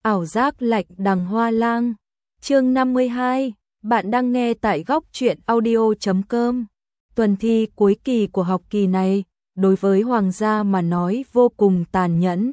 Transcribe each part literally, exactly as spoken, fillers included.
ảo giác lạnh đằng hoa lang. Chương năm mươi hai, bạn đang nghe tại góc truyện audio chấm com. Tuần thi cuối kỳ của học kỳ này, đối với Hoàng gia mà nói vô cùng tàn nhẫn.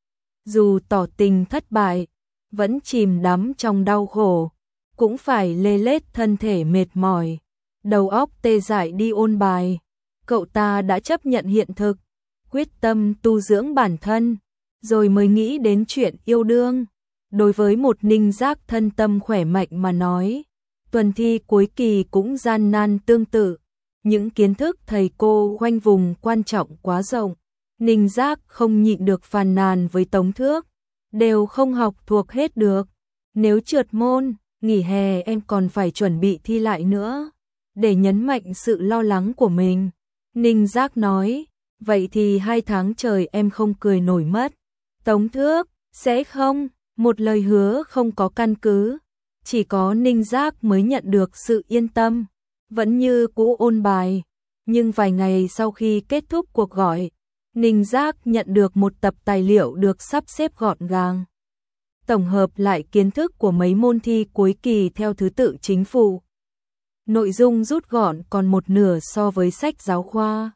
Dù tỏ tình thất bại, vẫn chìm đắm trong đau khổ, cũng phải lê lết thân thể mệt mỏi, đầu óc tê dại đi ôn bài. Cậu ta đã chấp nhận hiện thực, quyết tâm tu dưỡng bản thân, rồi mới nghĩ đến chuyện yêu đương. Đối với một Ninh Giác thân tâm khỏe mạnh mà nói, tuần thi cuối kỳ cũng gian nan tương tự. Những kiến thức thầy cô khoanh vùng quan trọng quá rộng, Ninh Giác không nhịn được phàn nàn với Tống Thước, đều không học thuộc hết được. Nếu trượt môn, nghỉ hè em còn phải chuẩn bị thi lại nữa. Để nhấn mạnh sự lo lắng của mình, Ninh Giác nói, vậy thì hai tháng trời em không cười nổi mất. Tống Thước, sẽ không, một lời hứa không có căn cứ, chỉ có Ninh Giác mới nhận được sự yên tâm, vẫn như cũ ôn bài. Nhưng vài ngày sau khi kết thúc cuộc gọi, Ninh Giác nhận được một tập tài liệu được sắp xếp gọn gàng, tổng hợp lại kiến thức của mấy môn thi cuối kỳ theo thứ tự chính phủ. Nội dung rút gọn còn một nửa so với sách giáo khoa.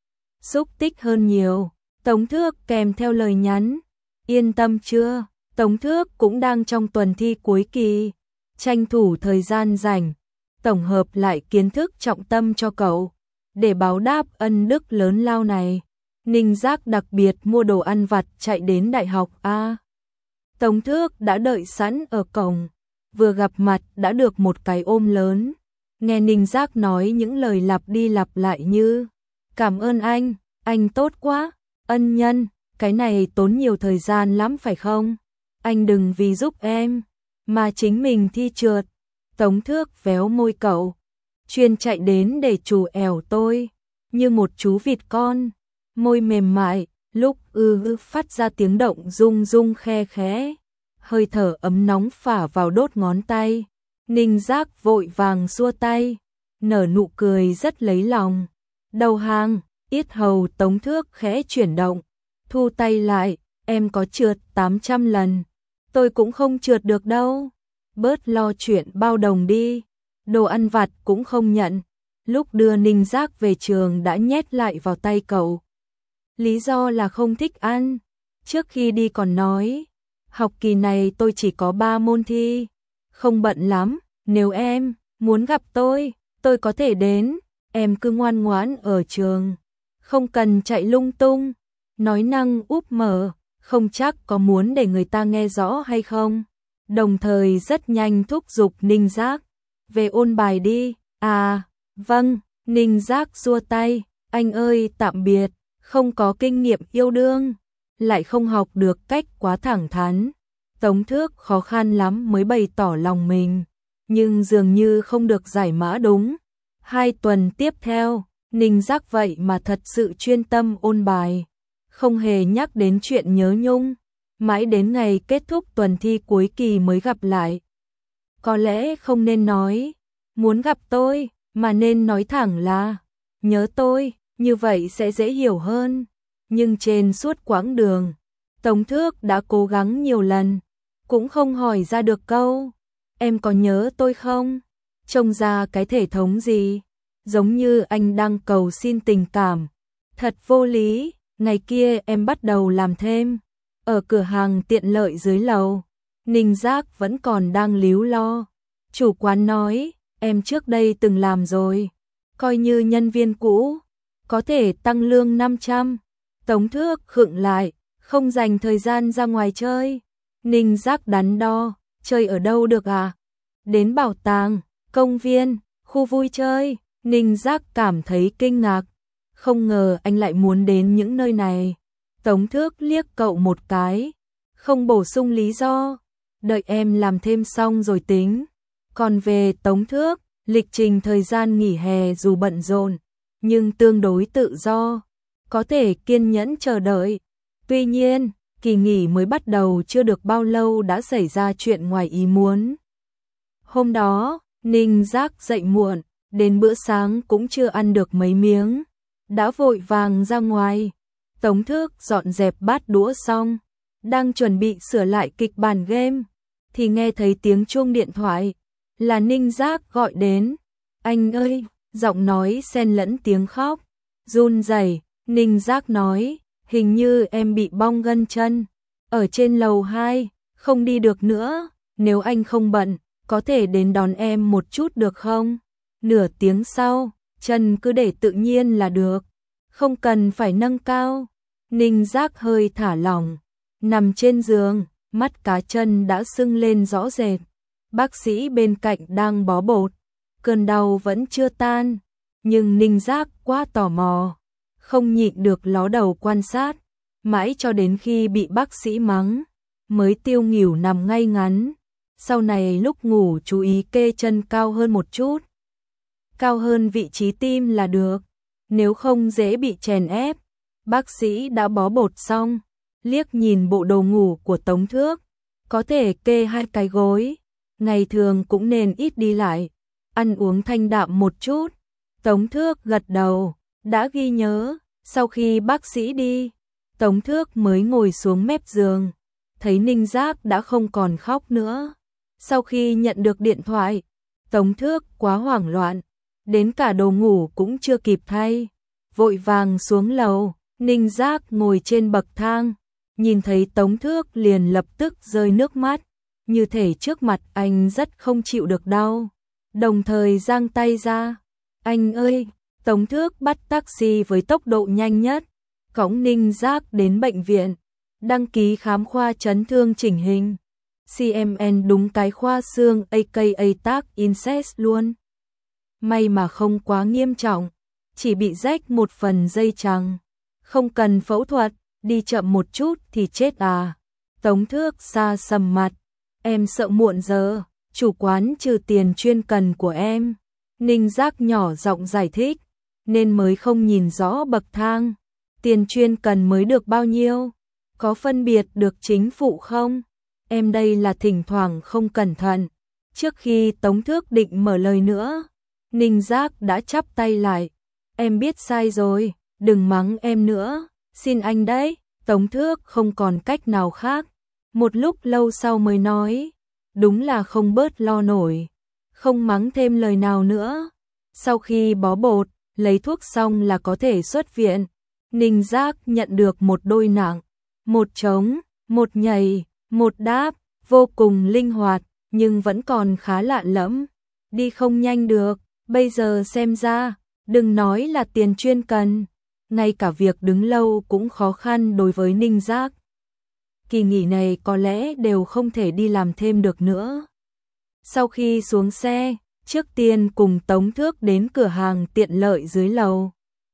Xúc tích hơn nhiều. Tống Thước kèm theo lời nhắn, yên tâm chưa? Tống Thước cũng đang trong tuần thi cuối kỳ, tranh thủ thời gian rảnh, tổng hợp lại kiến thức trọng tâm cho cậu. Để báo đáp ân đức lớn lao này, Ninh Giác đặc biệt mua đồ ăn vặt chạy đến đại học A. Tống Thước đã đợi sẵn ở cổng, vừa gặp mặt đã được một cái ôm lớn. Nghe Ninh Giác nói những lời lặp đi lặp lại như, cảm ơn anh, anh tốt quá, ân nhân, cái này tốn nhiều thời gian lắm phải không? Anh đừng vì giúp em, mà chính mình thi trượt. Tống Thước véo môi cậu, chuyên chạy đến để trù ẻo tôi, như một chú vịt con, môi mềm mại, lúc ư ư phát ra tiếng động rung rung khe khẽ, hơi thở ấm nóng phả vào đốt ngón tay. Ninh Giác vội vàng xua tay, nở nụ cười rất lấy lòng. Đầu hàng, yết hầu Tống Thước khẽ chuyển động, thu tay lại, em có trượt tám trăm lần, tôi cũng không trượt được đâu. Bớt lo chuyện bao đồng đi, đồ ăn vặt cũng không nhận. Lúc đưa Ninh Giác về trường đã nhét lại vào tay cậu. Lý do là không thích ăn. Trước khi đi còn nói, học kỳ này tôi chỉ có ba môn thi, không bận lắm, nếu em muốn gặp tôi, tôi có thể đến, em cứ ngoan ngoãn ở trường, không cần chạy lung tung. Nói năng úp mở, không chắc có muốn để người ta nghe rõ hay không. Đồng thời rất nhanh thúc giục Ninh Giác, về ôn bài đi. À, vâng, Ninh Giác xua tay, anh ơi tạm biệt, không có kinh nghiệm yêu đương, lại không học được cách quá thẳng thắn. Tống Thước khó khăn lắm mới bày tỏ lòng mình, nhưng dường như không được giải mã đúng. Hai tuần tiếp theo, Ninh Giác vậy mà thật sự chuyên tâm ôn bài, không hề nhắc đến chuyện nhớ nhung. Mãi đến ngày kết thúc tuần thi cuối kỳ mới gặp lại. Có lẽ không nên nói, muốn gặp tôi, mà nên nói thẳng là, nhớ tôi, như vậy sẽ dễ hiểu hơn. Nhưng trên suốt quãng đường, Tống Thước đã cố gắng nhiều lần, cũng không hỏi ra được câu, em có nhớ tôi không? Trông ra cái thể thống gì, giống như anh đang cầu xin tình cảm. Thật vô lý. Ngày kia em bắt đầu làm thêm ở cửa hàng tiện lợi dưới lầu. Ninh Giác vẫn còn đang líu lo. Chủ quán nói, em trước đây từng làm rồi, coi như nhân viên cũ, có thể tăng lương năm trăm. Tống Thước khựng lại, không dành thời gian ra ngoài chơi. Ninh Giác đắn đo, chơi ở đâu được à? Đến bảo tàng, công viên, khu vui chơi. Ninh Giác cảm thấy kinh ngạc, không ngờ anh lại muốn đến những nơi này. Tống Thước liếc cậu một cái, không bổ sung lý do, đợi em làm thêm xong rồi tính. Còn về Tống Thước, lịch trình thời gian nghỉ hè dù bận rộn, nhưng tương đối tự do, có thể kiên nhẫn chờ đợi. Tuy nhiên, kỳ nghỉ mới bắt đầu chưa được bao lâu đã xảy ra chuyện ngoài ý muốn. Hôm đó, Ninh Giác dậy muộn, đến bữa sáng cũng chưa ăn được mấy miếng, đã vội vàng ra ngoài. Tống Thước dọn dẹp bát đũa xong, đang chuẩn bị sửa lại kịch bản game, thì nghe thấy tiếng chuông điện thoại, là Ninh Giác gọi đến. Anh ơi, giọng nói xen lẫn tiếng khóc, run rẩy. Ninh Giác nói, hình như em bị bong gân chân, ở trên lầu hai, không đi được nữa, nếu anh không bận, có thể đến đón em một chút được không? Nửa tiếng sau, chân cứ để tự nhiên là được, không cần phải nâng cao. Ninh Giác hơi thả lỏng, nằm trên giường, mắt cá chân đã sưng lên rõ rệt. Bác sĩ bên cạnh đang bó bột, cơn đau vẫn chưa tan, nhưng Ninh Giác quá tò mò, không nhịn được ló đầu quan sát, mãi cho đến khi bị bác sĩ mắng, mới tiêu nghỉu nằm ngay ngắn. Sau này lúc ngủ chú ý kê chân cao hơn một chút, cao hơn vị trí tim là được, nếu không dễ bị chèn ép. Bác sĩ đã bó bột xong, liếc nhìn bộ đồ ngủ của Tống Thước, có thể kê hai cái gối, ngày thường cũng nên ít đi lại, ăn uống thanh đạm một chút. Tống Thước gật đầu, đã ghi nhớ. Sau khi bác sĩ đi, Tống Thước mới ngồi xuống mép giường, thấy Ninh Giác đã không còn khóc nữa. Sau khi nhận được điện thoại, Tống Thước quá hoảng loạn, đến cả đồ ngủ cũng chưa kịp thay, vội vàng xuống lầu. Ninh Giác ngồi trên bậc thang, nhìn thấy Tống Thước liền lập tức rơi nước mắt, như thể trước mặt anh rất không chịu được đau, đồng thời giang tay ra. Anh ơi! Tống Thước bắt taxi với tốc độ nhanh nhất, cõng Ninh Giác đến bệnh viện, đăng ký khám khoa chấn thương chỉnh hình. xê em en đúng cái khoa xương a ca a tác incest luôn. May mà không quá nghiêm trọng, chỉ bị rách một phần dây chằng, không cần phẫu thuật, đi chậm một chút thì chết à. Tống Thước xa sầm mặt, em sợ muộn giờ, chủ quán trừ tiền chuyên cần của em. Ninh Giác nhỏ giọng giải thích, nên mới không nhìn rõ bậc thang. Tiền chuyên cần mới được bao nhiêu? Có phân biệt được chính phụ không? Em đây là thỉnh thoảng không cẩn thận. Trước khi Tống Thước định mở lời nữa, Ninh Giác đã chắp tay lại. Em biết sai rồi, đừng mắng em nữa, xin anh đấy. Tống Thước không còn cách nào khác. Một lúc lâu sau mới nói, đúng là không bớt lo nổi, không mắng thêm lời nào nữa. Sau khi bó bột, lấy thuốc xong là có thể xuất viện. Ninh Giác nhận được một đôi nặng, một trống, một nhảy, một đáp, vô cùng linh hoạt, nhưng vẫn còn khá lạ lẫm. Đi không nhanh được, bây giờ xem ra, đừng nói là tiền chuyên cần, ngay cả việc đứng lâu cũng khó khăn đối với Ninh Giác. Kỳ nghỉ này có lẽ đều không thể đi làm thêm được nữa. Sau khi xuống xe, trước tiên cùng Tống Thước đến cửa hàng tiện lợi dưới lầu,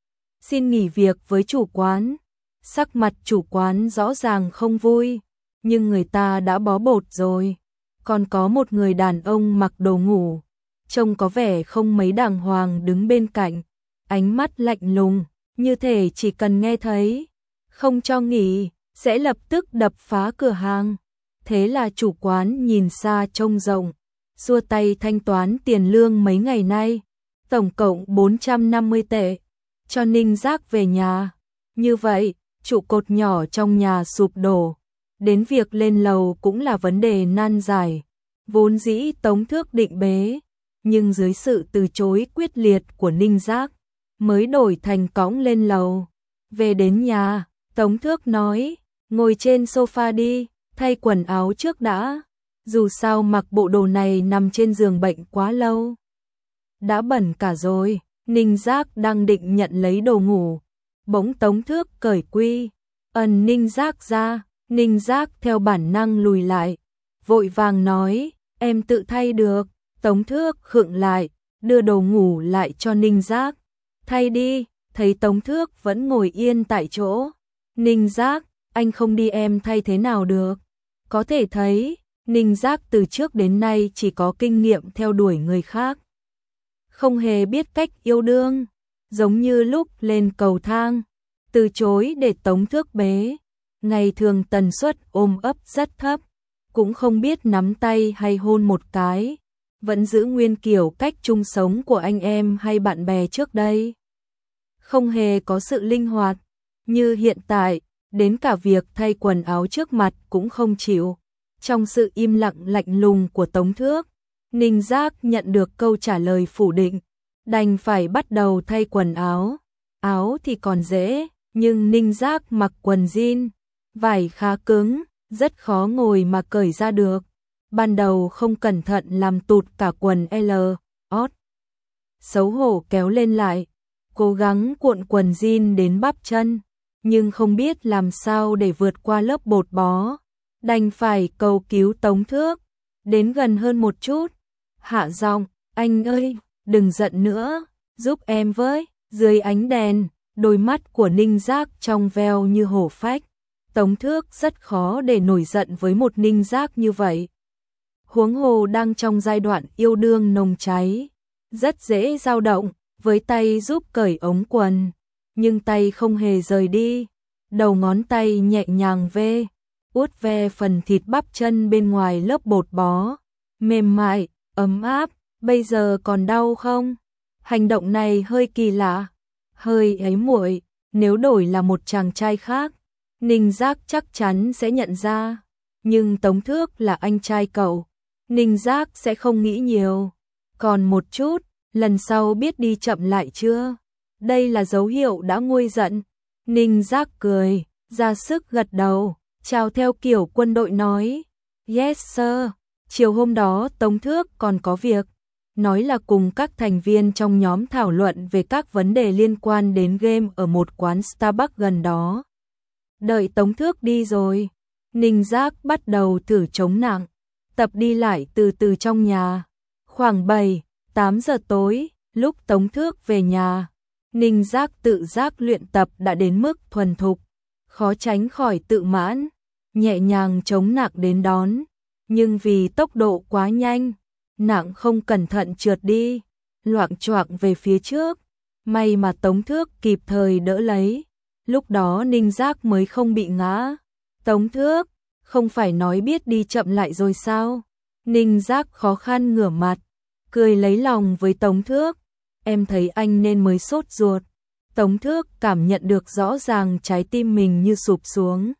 xin nghỉ việc với chủ quán. Sắc mặt chủ quán rõ ràng không vui, nhưng người ta đã bó bột rồi. Còn có một người đàn ông mặc đồ ngủ, trông có vẻ không mấy đàng hoàng đứng bên cạnh, ánh mắt lạnh lùng, như thể chỉ cần nghe thấy không cho nghỉ sẽ lập tức đập phá cửa hàng. Thế là chủ quán nhìn xa trông rộng, xua tay thanh toán tiền lương mấy ngày nay, tổng cộng bốn trăm năm mươi tệ, cho Ninh Giác về nhà. Như vậy, trụ cột nhỏ trong nhà sụp đổ, đến việc lên lầu cũng là vấn đề nan giải. Vốn dĩ Tống Thước định bế, nhưng dưới sự từ chối quyết liệt của Ninh Giác, mới đổi thành cõng lên lầu. Về đến nhà, Tống Thước nói, ngồi trên sofa đi, thay quần áo trước đã. Dù sao mặc bộ đồ này nằm trên giường bệnh quá lâu, đã bẩn cả rồi. Ninh Giác đang định nhận lấy đồ ngủ, bỗng Tống Thước cởi quy ẩn Ninh Giác ra. Ninh Giác theo bản năng lùi lại, vội vàng nói, em tự thay được. Tống Thước khựng lại, đưa đồ ngủ lại cho Ninh Giác. Thay đi. Thấy Tống Thước vẫn ngồi yên tại chỗ, Ninh Giác, anh không đi em thay thế nào được. Có thể thấy, Ninh Giác từ trước đến nay chỉ có kinh nghiệm theo đuổi người khác, không hề biết cách yêu đương. Giống như lúc lên cầu thang, từ chối để Tống Thước bế. Ngày thường tần suất ôm ấp rất thấp, cũng không biết nắm tay hay hôn một cái, vẫn giữ nguyên kiểu cách chung sống của anh em hay bạn bè trước đây. Không hề có sự linh hoạt, như hiện tại, đến cả việc thay quần áo trước mặt cũng không chịu. Trong sự im lặng lạnh lùng của Tống Thước, Ninh Giác nhận được câu trả lời phủ định, đành phải bắt đầu thay quần áo. Áo thì còn dễ, nhưng Ninh Giác mặc quần jean, vải khá cứng, rất khó ngồi mà cởi ra được. Ban đầu không cẩn thận làm tụt cả quần L, ót. Xấu hổ kéo lên lại, cố gắng cuộn quần jean đến bắp chân, nhưng không biết làm sao để vượt qua lớp bột bó. Đành phải cầu cứu Tống Thước, đến gần hơn một chút, hạ giọng, anh ơi, đừng giận nữa, giúp em với. Dưới ánh đèn, đôi mắt của Ninh Giác trong veo như hổ phách. Tống Thước rất khó để nổi giận với một Ninh Giác như vậy. Huống hồ đang trong giai đoạn yêu đương nồng cháy, rất dễ dao động, với tay giúp cởi ống quần, nhưng tay không hề rời đi, đầu ngón tay nhẹ nhàng ve, uốt ve phần thịt bắp chân bên ngoài lớp bột bó, mềm mại, ấm áp, bây giờ còn đau không? Hành động này hơi kỳ lạ, hơi ái muội, nếu đổi là một chàng trai khác, Ninh Giác chắc chắn sẽ nhận ra, nhưng Tống Thước là anh trai cậu, Ninh Giác sẽ không nghĩ nhiều. Còn một chút, lần sau biết đi chậm lại chưa? Đây là dấu hiệu đã nguôi giận. Ninh Giác cười, ra sức gật đầu, chào theo kiểu quân đội nói, yes sir. Chiều hôm đó Tống Thước còn có việc, nói là cùng các thành viên trong nhóm thảo luận về các vấn đề liên quan đến game ở một quán Starbucks gần đó. Đợi Tống Thước đi rồi, Ninh Giác bắt đầu thử chống nặng, tập đi lại từ từ trong nhà. Khoảng bảy, tám giờ tối, lúc Tống Thước về nhà, Ninh Giác tự giác luyện tập đã đến mức thuần thục, khó tránh khỏi tự mãn, nhẹ nhàng chống nặng đến đón, nhưng vì tốc độ quá nhanh, nặng không cẩn thận trượt đi, loạng choạng về phía trước, may mà Tống Thước kịp thời đỡ lấy, lúc đó Ninh Giác mới không bị ngã. Tống Thước, không phải nói biết đi chậm lại rồi sao? Ninh Giác khó khăn ngửa mặt, cười lấy lòng với Tống Thước, em thấy anh nên mới sốt ruột. Tống Thước cảm nhận được rõ ràng trái tim mình như sụp xuống,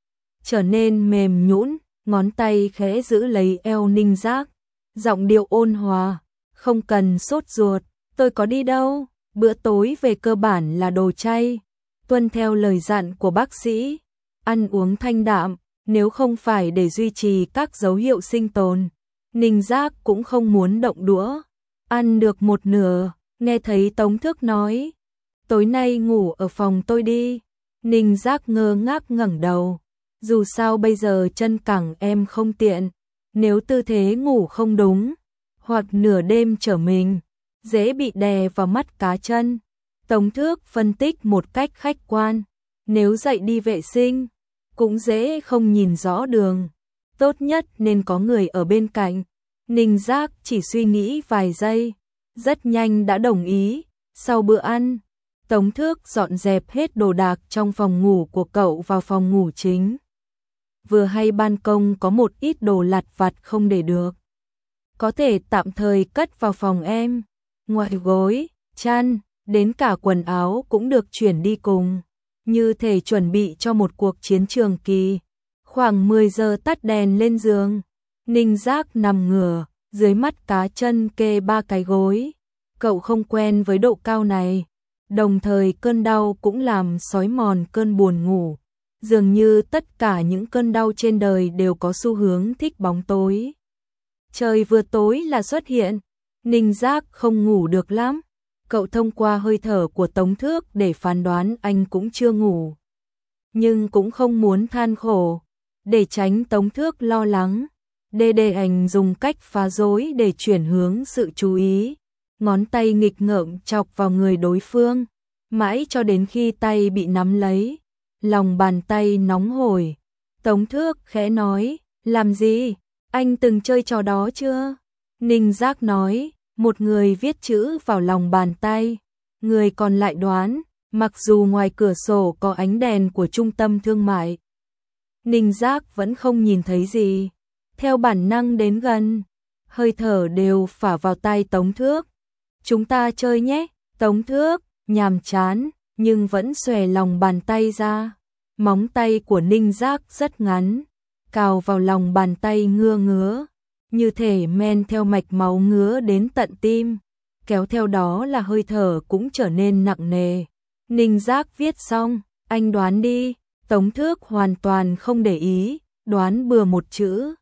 trở nên mềm nhũn, ngón tay khẽ giữ lấy eo Ninh Giác, giọng điệu ôn hòa, không cần sốt ruột, tôi có đi đâu, bữa tối về cơ bản là đồ chay, tuân theo lời dặn của bác sĩ, ăn uống thanh đạm, nếu không phải để duy trì các dấu hiệu sinh tồn. Ninh Giác cũng không muốn động đũa, ăn được một nửa, nghe thấy Tống Thước nói, tối nay ngủ ở phòng tôi đi. Ninh Giác ngơ ngác ngẩng đầu, dù sao bây giờ chân cẳng em không tiện, nếu tư thế ngủ không đúng, hoặc nửa đêm trở mình, dễ bị đè vào mắt cá chân. Tống Thước phân tích một cách khách quan, nếu dậy đi vệ sinh, cũng dễ không nhìn rõ đường, tốt nhất nên có người ở bên cạnh. Ninh Giác chỉ suy nghĩ vài giây, rất nhanh đã đồng ý. Sau bữa ăn, Tống Thước dọn dẹp hết đồ đạc trong phòng ngủ của cậu vào phòng ngủ chính. Vừa hay ban công có một ít đồ lặt vặt không để được, có thể tạm thời cất vào phòng em. Ngoài gối, chăn, đến cả quần áo cũng được chuyển đi cùng, như thể chuẩn bị cho một cuộc chiến trường kỳ. Khoảng mười giờ tắt đèn lên giường, Ninh Giác nằm ngửa, dưới mắt cá chân kê ba cái gối. Cậu không quen với độ cao này, đồng thời cơn đau cũng làm xói mòn cơn buồn ngủ. Dường như tất cả những cơn đau trên đời đều có xu hướng thích bóng tối. Trời vừa tối là xuất hiện, Ninh Giác không ngủ được lắm. Cậu thông qua hơi thở của Tống Thước để phán đoán anh cũng chưa ngủ. Nhưng cũng không muốn than khổ, để tránh Tống Thước lo lắng. Đê Đê Ảnh dùng cách phá rối để chuyển hướng sự chú ý. Ngón tay nghịch ngợm chọc vào người đối phương, mãi cho đến khi tay bị nắm lấy. Lòng bàn tay nóng hổi. Tống Thước khẽ nói, làm gì? Anh từng chơi trò đó chưa? Ninh Giác nói, một người viết chữ vào lòng bàn tay, người còn lại đoán, mặc dù ngoài cửa sổ có ánh đèn của trung tâm thương mại. Ninh Giác vẫn không nhìn thấy gì, theo bản năng đến gần, hơi thở đều phả vào tai Tống Thước. Chúng ta chơi nhé. Tống Thước, nhàm chán, nhưng vẫn xòe lòng bàn tay ra. Móng tay của Ninh Giác rất ngắn, cào vào lòng bàn tay ngứa ngứa, như thể men theo mạch máu ngứa đến tận tim, kéo theo đó là hơi thở cũng trở nên nặng nề. Ninh Giác viết xong, anh đoán đi. Tống Thước hoàn toàn không để ý, đoán bừa một chữ.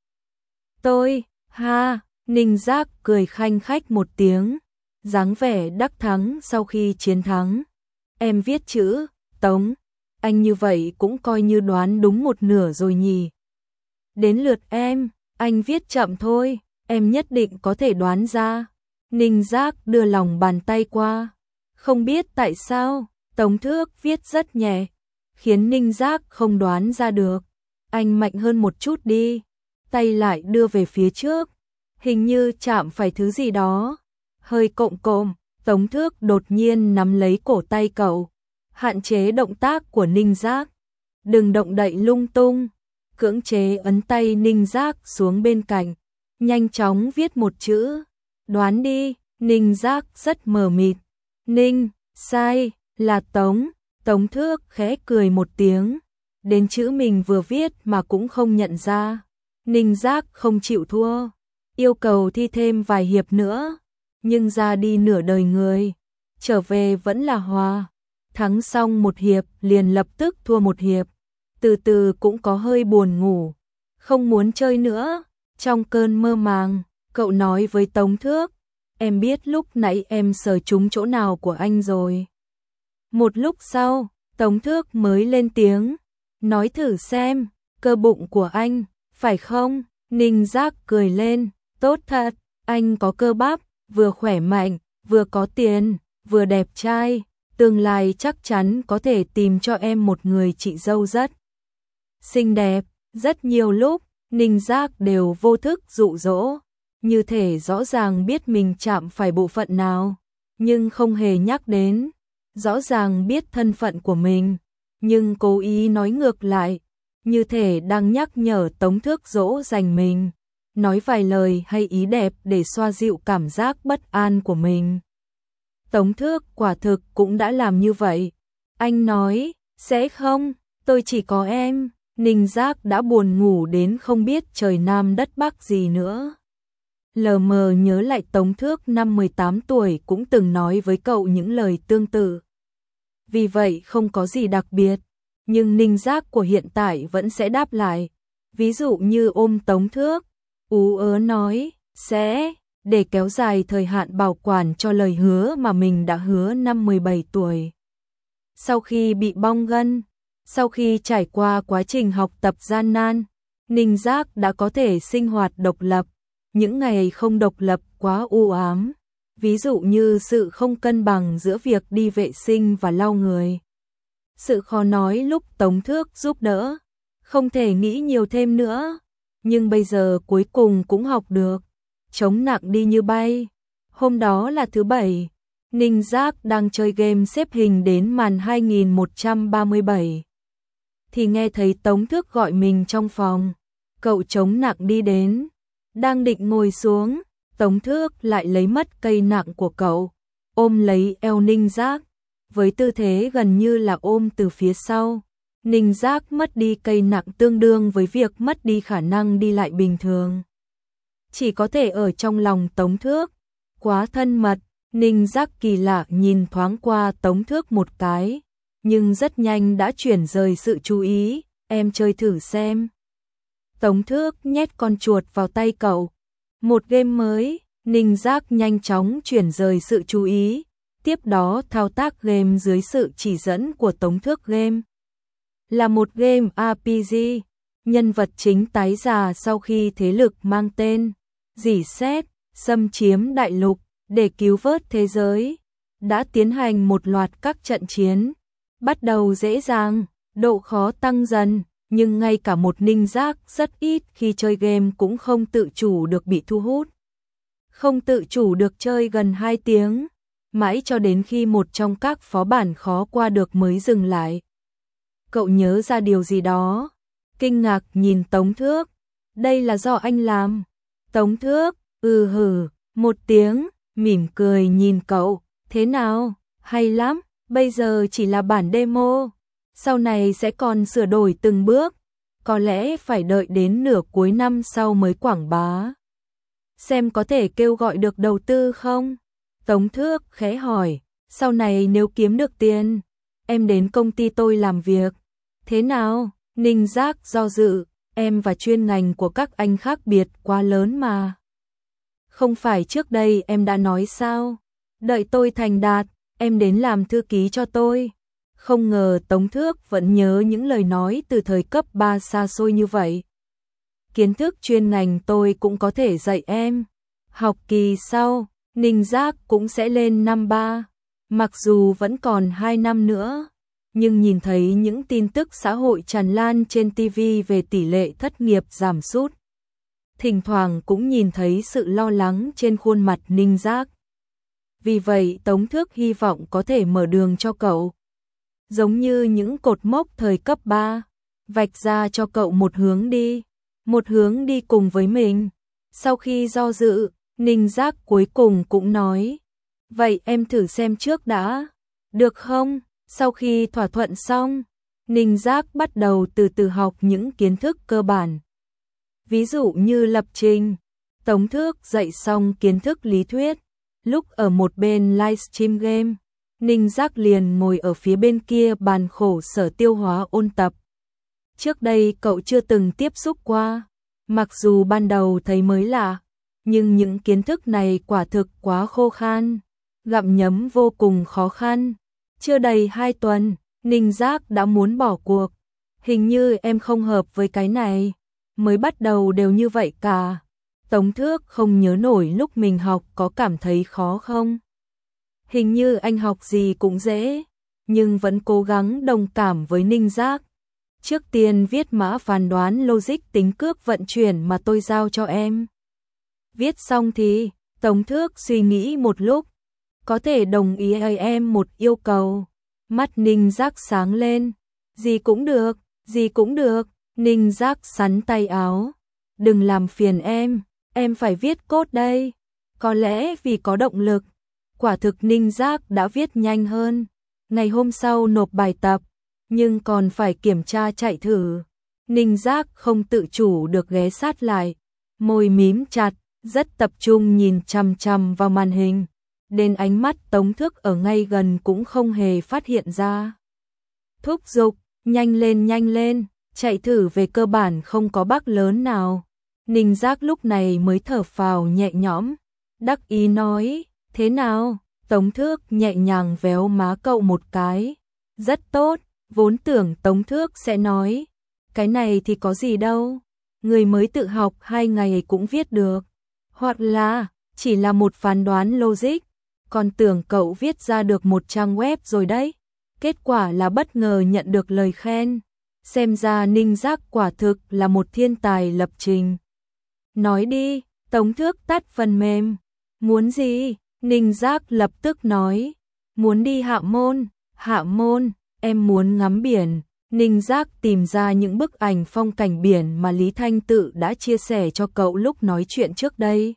Tôi, ha, Ninh Giác cười khanh khách một tiếng, dáng vẻ đắc thắng sau khi chiến thắng. Em viết chữ, Tống, anh như vậy cũng coi như đoán đúng một nửa rồi nhỉ. Đến lượt em, anh viết chậm thôi, em nhất định có thể đoán ra. Ninh Giác đưa lòng bàn tay qua, không biết tại sao, Tống Thước viết rất nhẹ, khiến Ninh Giác không đoán ra được. Anh mạnh hơn một chút đi, tay lại đưa về phía trước, hình như chạm phải thứ gì đó. Hơi cộm cộm, Tống Thước đột nhiên nắm lấy cổ tay cậu, hạn chế động tác của Ninh Giác. Đừng động đậy lung tung, cưỡng chế ấn tay Ninh Giác xuống bên cạnh, nhanh chóng viết một chữ. Đoán đi. Ninh Giác rất mờ mịt. Ninh, sai, là Tống. Tống Thước khẽ cười một tiếng, đến chữ mình vừa viết mà cũng không nhận ra. Ninh Giác không chịu thua, yêu cầu thi thêm vài hiệp nữa, nhưng ra đi nửa đời người, trở về vẫn là hòa. Thắng xong một hiệp liền lập tức thua một hiệp, từ từ cũng có hơi buồn ngủ, không muốn chơi nữa. Trong cơn mơ màng, cậu nói với Tống Thước, em biết lúc nãy em sờ trúng chỗ nào của anh rồi. Một lúc sau, Tống Thước mới lên tiếng, nói thử xem, cơ bụng của anh, phải không? Ninh Giác cười lên, tốt thật, anh có cơ bắp, vừa khỏe mạnh, vừa có tiền, vừa đẹp trai, tương lai chắc chắn có thể tìm cho em một người chị dâu rất xinh đẹp. Rất nhiều lúc, Ninh Giác đều vô thức dụ dỗ, như thể rõ ràng biết mình chạm phải bộ phận nào, nhưng không hề nhắc đến. Rõ ràng biết thân phận của mình, nhưng cố ý nói ngược lại, như thể đang nhắc nhở Tống Thước dỗ dành mình, nói vài lời hay ý đẹp để xoa dịu cảm giác bất an của mình. Tống Thước quả thực cũng đã làm như vậy. Anh nói, sẽ không, tôi chỉ có em. Ninh Giác đã buồn ngủ đến không biết trời Nam đất Bắc gì nữa. Lờ mờ nhớ lại Tống Thước năm mười tám tuổi cũng từng nói với cậu những lời tương tự. Vì vậy không có gì đặc biệt, nhưng Ninh Giác của hiện tại vẫn sẽ đáp lại. Ví dụ như ôm Tống Thước, ú ớ nói, sẽ, để kéo dài thời hạn bảo quản cho lời hứa mà mình đã hứa năm mười bảy tuổi. Sau khi bị bong gân, sau khi trải qua quá trình học tập gian nan, Ninh Giác đã có thể sinh hoạt độc lập. Những ngày không độc lập quá u ám, ví dụ như sự không cân bằng giữa việc đi vệ sinh và lau người. Sự khó nói lúc Tống Thước giúp đỡ, không thể nghĩ nhiều thêm nữa, nhưng bây giờ cuối cùng cũng học được, chống nặng đi như bay. Hôm đó là thứ bảy, Ninh Giác đang chơi game xếp hình đến màn hai nghìn một trăm ba mươi bảy. Thì nghe thấy Tống Thước gọi mình trong phòng, cậu chống nặng đi đến. Đang định ngồi xuống, Tống Thước lại lấy mất cây nặng của cậu, ôm lấy eo Ninh Giác, với tư thế gần như là ôm từ phía sau. Ninh Giác mất đi cây nặng tương đương với việc mất đi khả năng đi lại bình thường. Chỉ có thể ở trong lòng Tống Thước, quá thân mật. Ninh Giác kỳ lạ nhìn thoáng qua Tống Thước một cái, nhưng rất nhanh đã chuyển rời sự chú ý, em chơi thử xem. Tống Thước nhét con chuột vào tay cậu. Một game mới, Ninh Giác nhanh chóng chuyển rời sự chú ý, tiếp đó thao tác game dưới sự chỉ dẫn của Tống Thước. Game là một game rờ pê giê, nhân vật chính tái già sau khi thế lực mang tên Dỉ Sét xâm chiếm đại lục để cứu vớt thế giới, đã tiến hành một loạt các trận chiến, bắt đầu dễ dàng, độ khó tăng dần. Nhưng ngay cả một Ninh Giác rất ít khi chơi game cũng không tự chủ được bị thu hút. Không tự chủ được chơi gần hai tiếng, mãi cho đến khi một trong các phó bản khó qua được mới dừng lại. Cậu nhớ ra điều gì đó, kinh ngạc nhìn Tống Thước, đây là do anh làm. Tống Thước, ừ hử, một tiếng, mỉm cười nhìn cậu, thế nào, hay lắm, bây giờ chỉ là bản demo. sau này sẽ còn sửa đổi từng bước, có lẽ phải đợi đến nửa cuối năm sau mới quảng bá. Xem có thể kêu gọi được đầu tư không? Tống Thước khẽ hỏi, sau này nếu kiếm được tiền, em đến công ty tôi làm việc. Thế nào? Ninh Giác do dự, em và chuyên ngành của các anh khác biệt quá lớn mà. Không phải trước đây em đã nói sao? Đợi tôi thành đạt, em đến làm thư ký cho tôi. Không ngờ Tống Thước vẫn nhớ những lời nói từ thời cấp ba xa xôi như vậy. Kiến thức chuyên ngành tôi cũng có thể dạy em. Học kỳ sau, Ninh Giác cũng sẽ lên năm ba. Mặc dù vẫn còn hai năm nữa, nhưng nhìn thấy những tin tức xã hội tràn lan trên ti vi về tỷ lệ thất nghiệp giảm sút. Thỉnh thoảng cũng nhìn thấy sự lo lắng trên khuôn mặt Ninh Giác. Vì vậy Tống Thước hy vọng có thể mở đường cho cậu. Giống như những cột mốc thời cấp ba, vạch ra cho cậu một hướng đi, một hướng đi cùng với mình. Sau khi do dự, Ninh Giác cuối cùng cũng nói, vậy em thử xem trước đã, được không? Sau khi thỏa thuận xong, Ninh Giác bắt đầu từ từ học những kiến thức cơ bản. Ví dụ như lập trình. Tống Thước dạy xong kiến thức lý thuyết, lúc ở một bên livestream game, Ninh Giác liền ngồi ở phía bên kia bàn khổ sở tiêu hóa ôn tập. Trước đây cậu chưa từng tiếp xúc qua, mặc dù ban đầu thấy mới lạ, nhưng những kiến thức này quả thực quá khô khan, gặm nhấm vô cùng khó khăn. Chưa đầy hai tuần, Ninh Giác đã muốn bỏ cuộc. Hình như em không hợp với cái này, mới bắt đầu đều như vậy cả. Tống Thước không nhớ nổi lúc mình học có cảm thấy khó không? Hình như anh học gì cũng dễ, nhưng vẫn cố gắng đồng cảm với Ninh Giác. Trước tiên viết mã phán đoán logic tính cước vận chuyển mà tôi giao cho em. Viết xong thì, Tống Thước suy nghĩ một lúc, có thể đồng ý với em một yêu cầu. Mắt Ninh Giác sáng lên, gì cũng được, gì cũng được. Ninh Giác sắn tay áo, đừng làm phiền em, em phải viết code đây. Có lẽ vì có động lực, quả thực Ninh Giác đã viết nhanh hơn. Ngày hôm sau nộp bài tập, nhưng còn phải kiểm tra chạy thử. Ninh Giác không tự chủ được ghé sát lại, môi mím chặt, rất tập trung nhìn chằm chằm vào màn hình. Đến ánh mắt Tống Thước ở ngay gần cũng không hề phát hiện ra. Thúc giục, nhanh lên nhanh lên, chạy thử về cơ bản không có bug lớn nào. Ninh Giác lúc này mới thở phào nhẹ nhõm, đắc ý nói, thế nào? Tống Thước nhẹ nhàng véo má cậu một cái, rất tốt. Vốn tưởng Tống Thước sẽ nói, cái này thì có gì đâu, người mới tự học hai ngày cũng viết được. Hoặc là, chỉ là một phán đoán logic, còn tưởng cậu viết ra được một trang web rồi đấy. Kết quả là bất ngờ nhận được lời khen. Xem ra Ninh Giác quả thực là một thiên tài lập trình. Nói đi, Tống Thước tắt phần mềm. Muốn gì? Ninh Giác lập tức nói, muốn đi Hạ Môn. Hạ Môn, em muốn ngắm biển. Ninh Giác tìm ra những bức ảnh phong cảnh biển mà Lý Thanh Tự đã chia sẻ cho cậu lúc nói chuyện trước đây.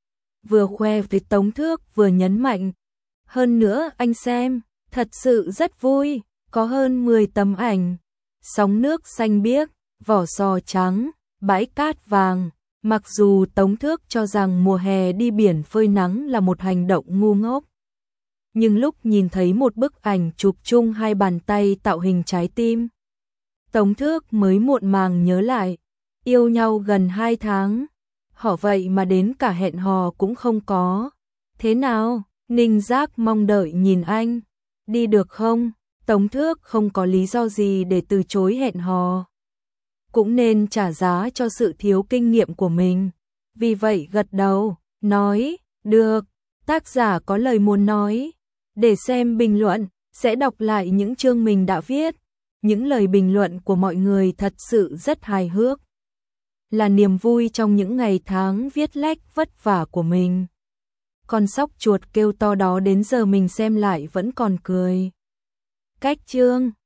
Vừa khoe với Tống Thước vừa nhấn mạnh, hơn nữa anh xem, thật sự rất vui, có hơn mười tấm ảnh. Sóng nước xanh biếc, vỏ sò trắng, bãi cát vàng. Mặc dù Tống Thước cho rằng mùa hè đi biển phơi nắng là một hành động ngu ngốc, nhưng lúc nhìn thấy một bức ảnh chụp chung hai bàn tay tạo hình trái tim, Tống Thước mới muộn màng nhớ lại, yêu nhau gần hai tháng, họ vậy mà đến cả hẹn hò cũng không có. Thế nào? Ninh Giác mong đợi nhìn anh. Đi được không? Tống Thước không có lý do gì để từ chối hẹn hò. Cũng nên trả giá cho sự thiếu kinh nghiệm của mình. Vì vậy gật đầu, nói, được, tác giả có lời muốn nói. Để xem bình luận, sẽ đọc lại những chương mình đã viết. Những lời bình luận của mọi người thật sự rất hài hước. Là niềm vui trong những ngày tháng viết lách vất vả của mình. Con sóc chuột kêu to đó đến giờ mình xem lại vẫn còn cười. Cách chương